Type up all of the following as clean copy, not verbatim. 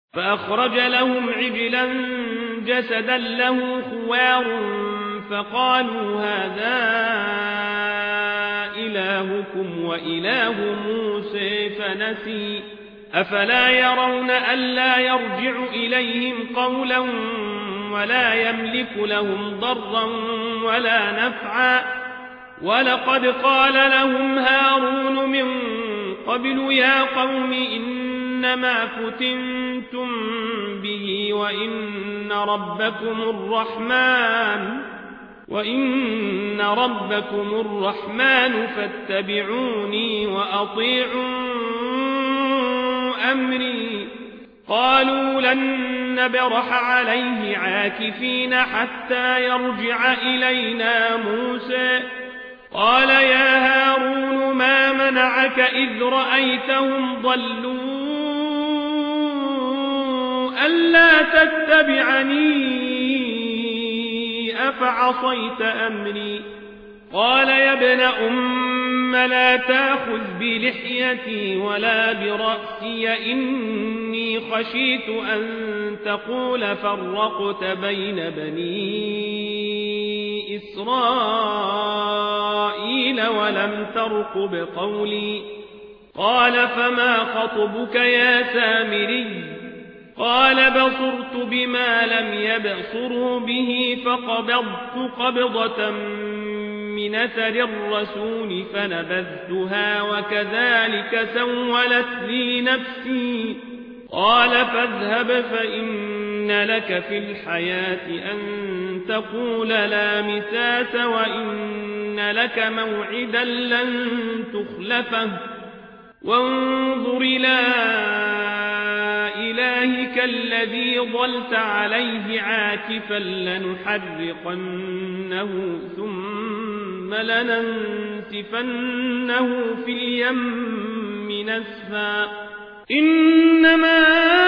فأخرج لهم عجلا جسدا له خوار فقالوا هذا إلهكم وإله موسى فنسي أفلا يرون ألا يرجع إليهم قولا ولا يملك لهم ضرا ولا نفعا ولقد قال لهم هارون من قبل يا قوم إنما فتنتم به وإن ربكم الرحمن فاتبعوني وأطيعوا أمري قالوا لن نبرح عليه عاكفين حتى يرجع إلينا موسى قال يا هارون ما منعك إذ رأيتهم ضلوا ألا تتبعني أفعصيت أمري قال يا ابن أم لا تأخذ بلحيتي ولا برأسي إني خشيت أن تقول فرقت بين بني إسرائيل ولم ترقب قولي قال فما خطبك يا سامري قال بصرت بما لم يبصروا به فقبضت قبضة من أثر الرسول فنبذتها وكذلك سولت لي نفسي قال فاذهب فإن لك في الحياة أن تقول لا مساس وإن لك موعدا لن تخلفه وانظر إلى إلهك الذي ظلت عليه عاكفا لنحرقنه ثم لننسفنه في اليم نسفا إنما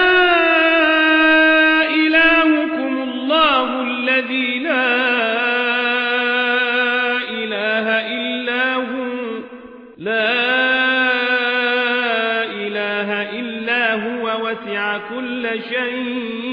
إلهكم الله الذي لا إله إلا هو وسع كل شيء